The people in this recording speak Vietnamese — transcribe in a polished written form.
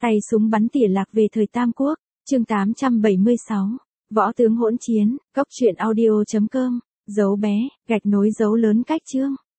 Tay súng bắn tỉa lạc về thời Tam Quốc, chương 876, Võ tướng hỗn chiến, cốc truyện audio.com, dấu bé, gạch nối dấu lớn cách chương.